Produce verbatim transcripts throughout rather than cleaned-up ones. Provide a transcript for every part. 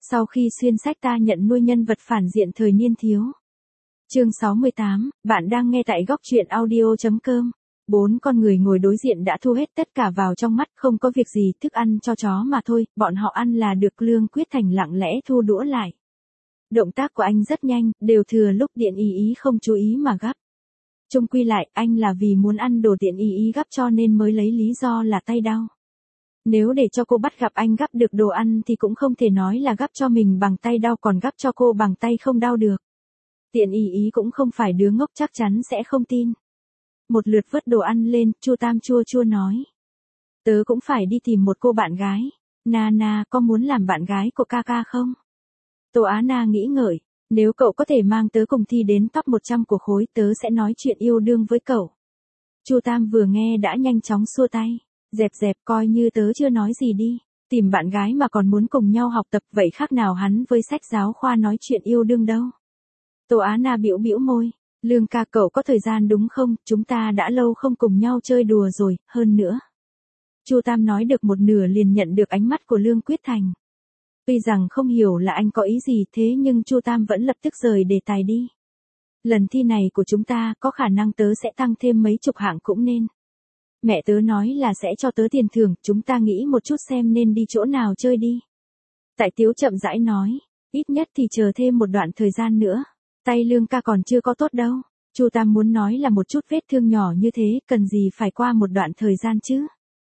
Sau khi xuyên sách ta nhận nuôi nhân vật phản diện thời niên thiếu. Chương sáu mươi tám, bạn đang nghe tại góc truyện audio chấm com. Bốn con người ngồi đối diện đã thu hết tất cả vào trong mắt, không có việc gì, thức ăn cho chó mà thôi, bọn họ ăn là được. Lương Quyết Thành lặng lẽ thu đũa lại. Động tác của anh rất nhanh, đều thừa lúc Tiện Y Y không chú ý mà gắp. Chung quy lại, anh là vì muốn ăn đồ Tiện Y Y gắp cho nên mới lấy lý do là tay đau. Nếu để cho cô bắt gặp anh gắp được đồ ăn thì cũng không thể nói là gắp cho mình bằng tay đau còn gắp cho cô bằng tay không đau được. Tiện Y Y cũng không phải đứa ngốc, chắc chắn sẽ không tin. Một lượt vớt đồ ăn lên, Chu Tam chua chua nói. Tớ cũng phải đi tìm một cô bạn gái. Nana, có muốn làm bạn gái của ca ca không? Tô Á Na nghĩ ngợi. Nếu cậu có thể mang tớ cùng thi đến top một trăm của khối, tớ sẽ nói chuyện yêu đương với cậu. Chu Tam vừa nghe đã nhanh chóng xua tay. Dẹp dẹp, coi như tớ chưa nói gì đi. Tìm bạn gái mà còn muốn cùng nhau học tập, vậy khác nào hắn với sách giáo khoa nói chuyện yêu đương đâu. Tô Á Na bĩu bĩu môi. Lương ca, cậu có thời gian đúng không? Chúng ta đã lâu không cùng nhau chơi đùa rồi, hơn nữa. Chu Tam nói được một nửa liền nhận được ánh mắt của Lương Quyết Thành. Tuy rằng không hiểu là anh có ý gì thế nhưng Chu Tam vẫn lập tức rời đề tài đi. Lần thi này của chúng ta có khả năng tớ sẽ tăng thêm mấy chục hạng cũng nên. Mẹ tớ nói là sẽ cho tớ tiền thưởng, chúng ta nghĩ một chút xem nên đi chỗ nào chơi đi. Tại Tiếu chậm rãi nói, ít nhất thì chờ thêm một đoạn thời gian nữa. Tay Lương ca còn chưa có tốt đâu. Chu Tam muốn nói là một chút vết thương nhỏ như thế, cần gì phải qua một đoạn thời gian chứ.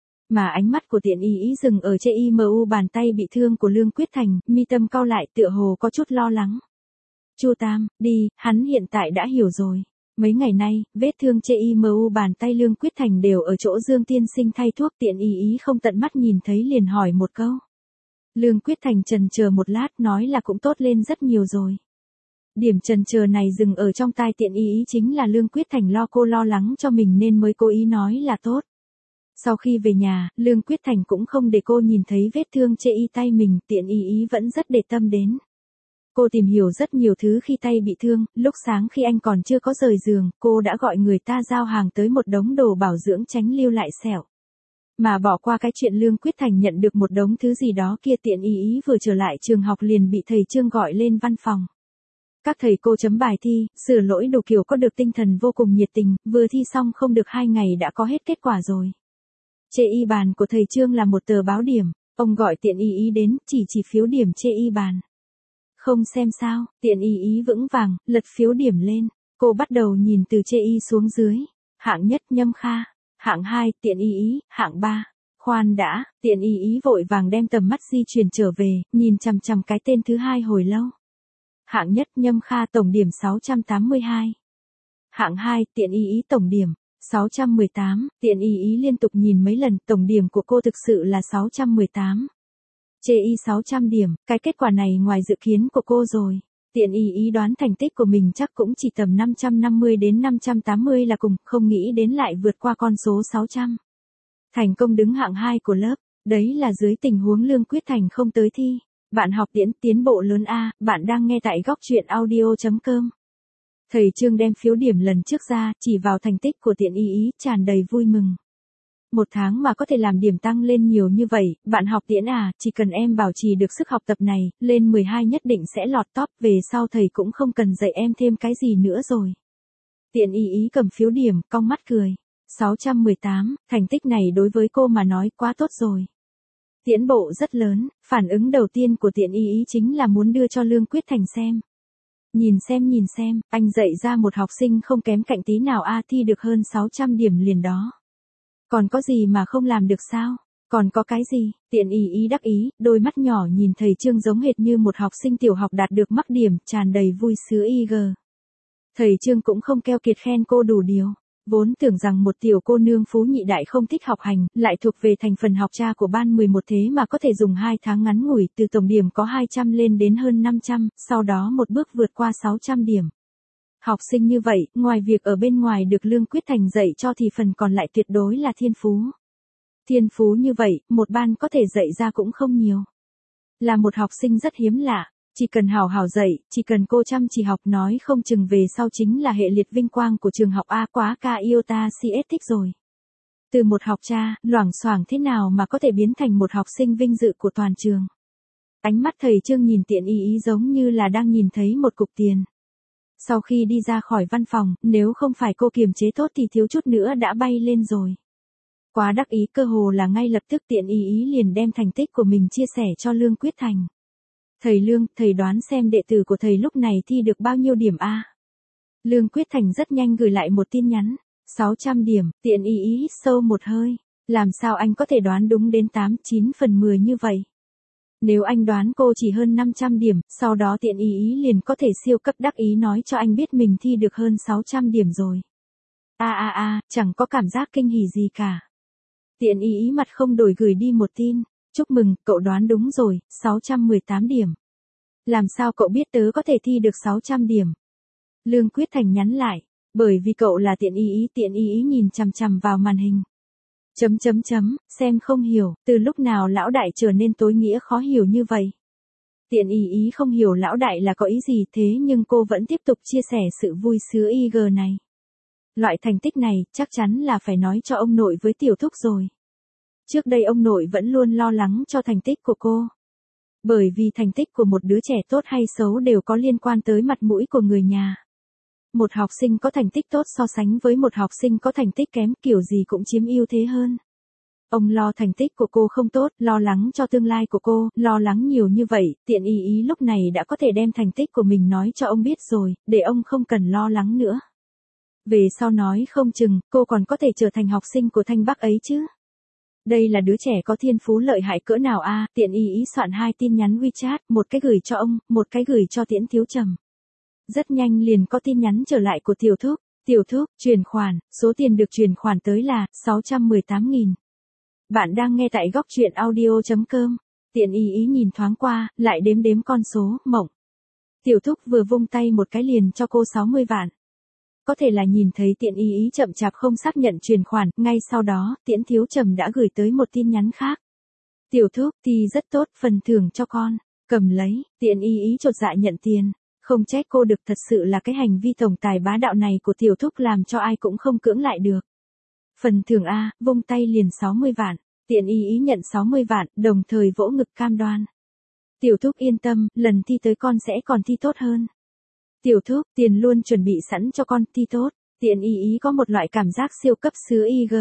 Mà ánh mắt của Tiện Y Y dừng ở trên i mu bàn tay bị thương của Lương Quyết Thành, mi tâm cau lại tựa hồ có chút lo lắng. Chu Tam, đi, hắn hiện tại đã hiểu rồi. Mấy ngày nay, vết thương trên i mu bàn tay Lương Quyết Thành đều ở chỗ Dương tiên sinh thay thuốc. Tiện Y Y không tận mắt nhìn thấy liền hỏi một câu. Lương Quyết Thành chần chờ một lát nói là cũng tốt lên rất nhiều rồi. Điểm chần chờ này dừng ở trong tai Tiện Y Y chính là Lương Quyết Thành lo cô lo lắng cho mình nên mới cố ý nói là tốt. Sau khi về nhà, Lương Quyết Thành cũng không để cô nhìn thấy vết thương trên y tay mình, Tiện Y Y vẫn rất để tâm đến. Cô tìm hiểu rất nhiều thứ khi tay bị thương, lúc sáng khi anh còn chưa có rời giường, cô đã gọi người ta giao hàng tới một đống đồ bảo dưỡng tránh lưu lại sẹo. Mà bỏ qua cái chuyện Lương Quyết Thành nhận được một đống thứ gì đó kia, Tiện Y Y vừa trở lại trường học liền bị thầy Trương gọi lên văn phòng. Các thầy cô chấm bài thi, sửa lỗi đủ kiểu có được tinh thần vô cùng nhiệt tình, vừa thi xong không được hai ngày đã có hết kết quả rồi. Chê y bàn của thầy Trương là một tờ báo điểm, ông gọi Tiện Y Y đến, chỉ chỉ phiếu điểm chê y bàn. Không xem sao, Tiện Y Y vững vàng, lật phiếu điểm lên, cô bắt đầu nhìn từ chê y xuống dưới. Hạng nhất Nhâm Kha, hạng hai Tiện Y Y, hạng ba. Khoan đã, Tiện Y Y vội vàng đem tầm mắt di chuyển trở về, nhìn chằm chằm cái tên thứ hai hồi lâu. Hạng nhất Nhâm Kha tổng điểm sáu trăm tám mươi hai. Hạng hai Tiện Y Y tổng điểm sáu trăm mười tám, Tiện Y Y liên tục nhìn mấy lần, tổng điểm của cô thực sự là sáu trăm mười tám. Chê y sáu trăm điểm, cái kết quả này ngoài dự kiến của cô rồi. Tiện Y Y đoán thành tích của mình chắc cũng chỉ tầm năm trăm năm mươi đến năm trăm tám mươi là cùng, không nghĩ đến lại vượt qua con số sáu trăm. Thành công đứng hạng hai của lớp, đấy là dưới tình huống Lương Quyết Thành không tới thi. Bạn học tiễn tiến bộ lớn A, bạn đang nghe tại góc truyện audio chấm com. Thầy Trương đem phiếu điểm lần trước ra, chỉ vào thành tích của Tiện Y Y, tràn đầy vui mừng. Một tháng mà có thể làm điểm tăng lên nhiều như vậy, bạn học tiễn à, chỉ cần em bảo trì được sức học tập này, lên mười hai nhất định sẽ lọt top, về sau thầy cũng không cần dạy em thêm cái gì nữa rồi. Tiện Y Y cầm phiếu điểm, cong mắt cười. sáu trăm mười tám, thành tích này đối với cô mà nói quá tốt rồi. Tiến bộ rất lớn, phản ứng đầu tiên của Tiện Y Y chính là muốn đưa cho Lương Quyết Thành xem. Nhìn xem nhìn xem, anh dạy ra một học sinh không kém cạnh tí nào a, thi được hơn sáu trăm điểm liền đó. Còn có gì mà không làm được sao? Còn có cái gì? Tiện Y Y đắc ý, đôi mắt nhỏ nhìn thầy Trương giống hệt như một học sinh tiểu học đạt được mắc điểm, tràn đầy vui sướng y gờ. Thầy Trương cũng không keo kiệt khen cô đủ điều. Vốn tưởng rằng một tiểu cô nương phú nhị đại không thích học hành, lại thuộc về thành phần học cha của ban mười một thế mà có thể dùng hai tháng ngắn ngủi từ tổng điểm có hai trăm lên đến hơn năm trăm, sau đó một bước vượt qua sáu trăm điểm. Học sinh như vậy, ngoài việc ở bên ngoài được Lương Quyết Thành dạy cho thì phần còn lại tuyệt đối là thiên phú. Thiên phú như vậy, một ban có thể dạy ra cũng không nhiều. Là một học sinh rất hiếm lạ. Chỉ cần hào hào dạy, chỉ cần cô chăm chỉ học nói không chừng về sau chính là hệ liệt vinh quang của trường học A, quá ca yêu ta si ét thích rồi. Từ một học cha, loảng xoảng thế nào mà có thể biến thành một học sinh vinh dự của toàn trường. Ánh mắt thầy Trương nhìn Tiện Y Y giống như là đang nhìn thấy một cục tiền. Sau khi đi ra khỏi văn phòng, nếu không phải cô kiềm chế tốt thì thiếu chút nữa đã bay lên rồi. Quá đắc ý, cơ hồ là ngay lập tức Tiện Y Y liền đem thành tích của mình chia sẻ cho Lương Quyết Thành. Thầy Lương, thầy đoán xem đệ tử của thầy lúc này thi được bao nhiêu điểm a? Lương Quyết Thành rất nhanh gửi lại một tin nhắn. sáu trăm điểm, Tiện Y Y hít sâu một hơi. Làm sao anh có thể đoán đúng đến tám chín phần mười như vậy? Nếu anh đoán cô chỉ hơn năm trăm điểm, sau đó Tiện Y Y liền có thể siêu cấp đắc ý nói cho anh biết mình thi được hơn sáu trăm điểm rồi. A a a, chẳng có cảm giác kinh hỉ gì cả. Tiện Y Y mặt không đổi gửi đi một tin. Chúc mừng, cậu đoán đúng rồi, sáu trăm mười tám điểm. Làm sao cậu biết tớ có thể thi được sáu trăm điểm? Lương Quyết Thành nhắn lại. Bởi vì cậu là Tiện Y Y. Tiện Y Y nhìn chằm chằm vào màn hình. Chấm chấm chấm, xem không hiểu, từ lúc nào lão đại trở nên tối nghĩa khó hiểu như vậy. Tiện Y Y không hiểu lão đại là có ý gì thế nhưng cô vẫn tiếp tục chia sẻ sự vui sướng i giê này. Loại thành tích này chắc chắn là phải nói cho ông nội với tiểu thúc rồi. Trước đây ông nội vẫn luôn lo lắng cho thành tích của cô. Bởi vì thành tích của một đứa trẻ tốt hay xấu đều có liên quan tới mặt mũi của người nhà. Một học sinh có thành tích tốt so sánh với một học sinh có thành tích kém kiểu gì cũng chiếm ưu thế hơn. Ông lo thành tích của cô không tốt, lo lắng cho tương lai của cô, lo lắng nhiều như vậy, Tiện Y Y lúc này đã có thể đem thành tích của mình nói cho ông biết rồi, để ông không cần lo lắng nữa. Về sau nói không chừng, cô còn có thể trở thành học sinh của Thanh Bắc ấy chứ. Đây là đứa trẻ có thiên phú lợi hại cỡ nào a? Tiện Y Y soạn hai tin nhắn WeChat, một cái gửi cho ông, một cái gửi cho Tiễn Thiếu Trầm. Rất nhanh liền có tin nhắn trở lại của tiểu thúc. Tiểu thúc, chuyển khoản, số tiền được chuyển khoản tới là sáu trăm mười tám nghìn. Bạn đang nghe tại góc truyện audio chấm com. Tiện Y Y nhìn thoáng qua, lại đếm đếm con số, mộng. Tiểu thúc vừa vung tay một cái liền cho cô sáu mươi vạn. Có thể là nhìn thấy Tiện Y Y chậm chạp không xác nhận chuyển khoản, ngay sau đó, Tiễn Thiếu Trầm đã gửi tới một tin nhắn khác. Tiểu thúc, thì rất tốt, phần thưởng cho con. Cầm lấy, Tiện Y Y chột dạ nhận tiền. Không trách cô được, thật sự là cái hành vi tổng tài bá đạo này của tiểu thúc làm cho ai cũng không cưỡng lại được. Phần thưởng A, vung tay liền sáu mươi vạn. Tiện Y Y nhận sáu mươi vạn, đồng thời vỗ ngực cam đoan. Tiểu thúc yên tâm, lần thi tới con sẽ còn thi tốt hơn. Tiểu thúc, tiền luôn chuẩn bị sẵn cho con, thi tốt. Tiện Y Y có một loại cảm giác siêu cấp sứ i giê.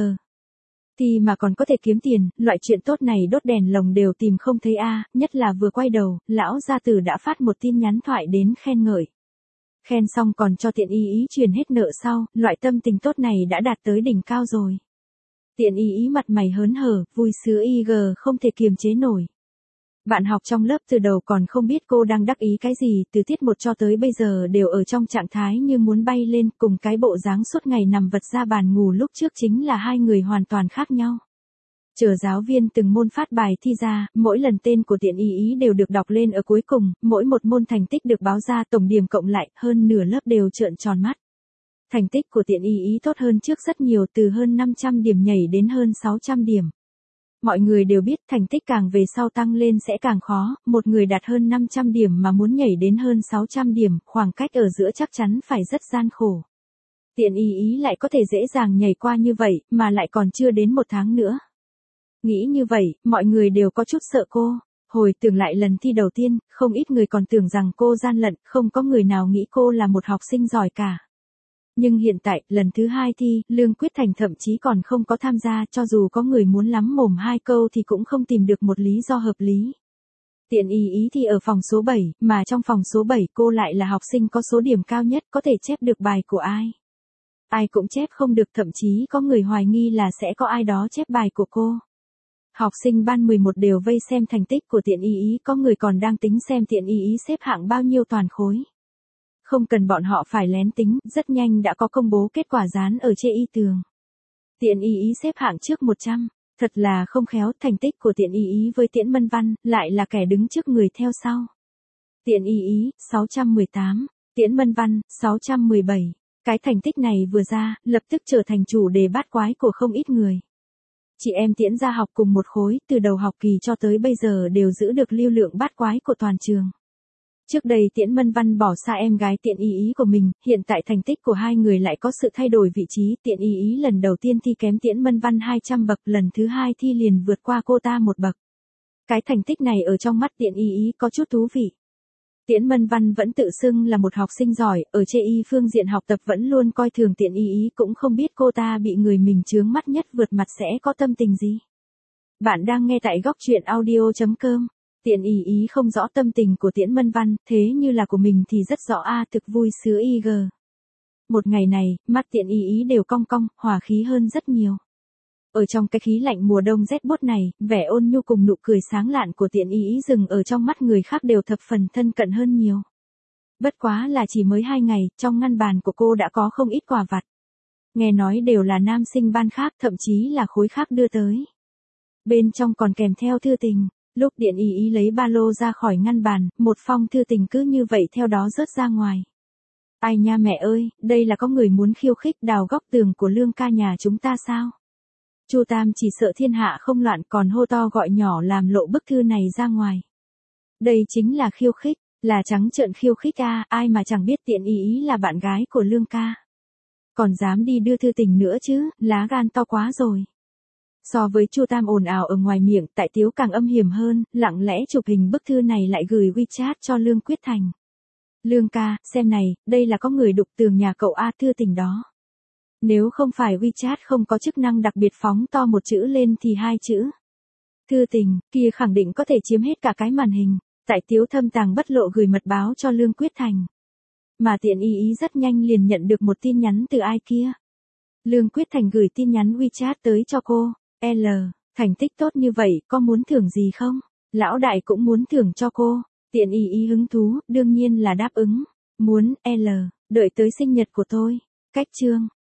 Thì mà còn có thể kiếm tiền, loại chuyện tốt này đốt đèn lồng đều tìm không thấy a, nhất là vừa quay đầu, lão gia tử đã phát một tin nhắn thoại đến khen ngợi. Khen xong còn cho Tiện Y Y truyền hết nợ sau, loại tâm tình tốt này đã đạt tới đỉnh cao rồi. Tiện Y Y mặt mày hớn hở, vui sướng i giê không thể kiềm chế nổi. Bạn học trong lớp từ đầu còn không biết cô đang đắc ý cái gì, từ tiết một cho tới bây giờ đều ở trong trạng thái như muốn bay lên, cùng cái bộ dáng suốt ngày nằm vật ra bàn ngủ lúc trước chính là hai người hoàn toàn khác nhau. Chờ giáo viên từng môn phát bài thi ra, mỗi lần tên của Tiện Y Y đều được đọc lên ở cuối cùng, mỗi một môn thành tích được báo ra tổng điểm cộng lại, hơn nửa lớp đều trợn tròn mắt. Thành tích của Tiện Y Y tốt hơn trước rất nhiều, từ hơn năm trăm điểm nhảy đến hơn sáu trăm điểm. Mọi người đều biết thành tích càng về sau tăng lên sẽ càng khó, một người đạt hơn năm trăm điểm mà muốn nhảy đến hơn sáu trăm điểm, khoảng cách ở giữa chắc chắn phải rất gian khổ. Tiện Y Y lại có thể dễ dàng nhảy qua như vậy, mà lại còn chưa đến một tháng nữa. Nghĩ như vậy, mọi người đều có chút sợ cô. Hồi tưởng lại lần thi đầu tiên, không ít người còn tưởng rằng cô gian lận, không có người nào nghĩ cô là một học sinh giỏi cả. Nhưng hiện tại, lần thứ hai thi, Lương Quyết Thành thậm chí còn không có tham gia, cho dù có người muốn lắm mồm hai câu thì cũng không tìm được một lý do hợp lý. Tiện Y Y thì ở phòng số bảy, mà trong phòng số bảy cô lại là học sinh có số điểm cao nhất, có thể chép được bài của ai. Ai cũng chép không được, thậm chí có người hoài nghi là sẽ có ai đó chép bài của cô. Học sinh ban mười một đều vây xem thành tích của Tiện Y Y, có người còn đang tính xem Tiện Y Y xếp hạng bao nhiêu toàn khối. Không cần bọn họ phải lén tính, rất nhanh đã có công bố kết quả dán ở trên y tường. Tiện Y Y xếp hạng trước một trăm, thật là không khéo, thành tích của Tiện Y Y với Tiễn Mân Văn lại là kẻ đứng trước người theo sau. Tiện Y Y, sáu trăm mười tám, Tiễn Mân Văn, sáu trăm mười bảy. Cái thành tích này vừa ra, lập tức trở thành chủ đề bát quái của không ít người. Chị em Tiễn ra học cùng một khối, từ đầu học kỳ cho tới bây giờ đều giữ được lưu lượng bát quái của toàn trường. Trước đây Tiễn Mân Văn bỏ xa em gái Tiện Y Y của mình, hiện tại thành tích của hai người lại có sự thay đổi vị trí. Tiện Y Y lần đầu tiên thi kém Tiễn Mân Văn hai trăm bậc, lần thứ hai thi liền vượt qua cô ta một bậc. Cái thành tích này ở trong mắt Tiễn Y Y có chút thú vị. Tiễn Mân Văn vẫn tự xưng là một học sinh giỏi, ở chê y phương diện học tập vẫn luôn coi thường Tiễn Y Y, cũng không biết cô ta bị người mình chướng mắt nhất vượt mặt sẽ có tâm tình gì. Bạn đang nghe tại góc truyện audio chấm com. Tiễn Y Y không rõ tâm tình của Tiễn Mân Văn, thế như là của mình thì rất rõ a, thực vui sướng y g. Một ngày này, mắt Tiễn Y Y đều cong cong, hòa khí hơn rất nhiều. Ở trong cái khí lạnh mùa đông rét buốt này, vẻ ôn nhu cùng nụ cười sáng lạn của Tiễn Y Y dừng ở trong mắt người khác đều thập phần thân cận hơn nhiều. Bất quá là chỉ mới hai ngày, trong ngăn bàn của cô đã có không ít quà vặt. Nghe nói đều là nam sinh ban khác, thậm chí là khối khác đưa tới. Bên trong còn kèm theo thư tình. Lúc Tiễn Y Y lấy ba lô ra khỏi ngăn bàn, một phong thư tình cứ như vậy theo đó rớt ra ngoài. Ai nha mẹ ơi, đây là có người muốn khiêu khích đào góc tường của Lương ca nhà chúng ta sao? Chu Tam chỉ sợ thiên hạ không loạn, còn hô to gọi nhỏ làm lộ bức thư này ra ngoài. Đây chính là khiêu khích, là trắng trợn khiêu khích a, ai mà chẳng biết Tiễn Y Y là bạn gái của Lương ca. Còn dám đi đưa thư tình nữa chứ, lá gan to quá rồi. So với Chu Tam ồn ào ở ngoài miệng, Tại Tiếu càng âm hiểm hơn, lặng lẽ chụp hình bức thư này lại gửi WeChat cho Lương Quyết Thành. Lương ca, xem này, đây là có người đục tường nhà cậu a, thư tình đó. Nếu không phải WeChat không có chức năng đặc biệt phóng to một chữ lên thì hai chữ thư tình kia khẳng định có thể chiếm hết cả cái màn hình. Tại Tiếu thâm tàng bất lộ gửi mật báo cho Lương Quyết Thành. Mà Tiễn Y Y rất nhanh liền nhận được một tin nhắn từ ai kia. Lương Quyết Thành gửi tin nhắn WeChat tới cho cô. L, thành tích tốt như vậy, có muốn thưởng gì không? Lão đại cũng muốn thưởng cho cô. Tiễn Y Y hứng thú, đương nhiên là đáp ứng. Muốn, L, đợi tới sinh nhật của tôi. Cách chương.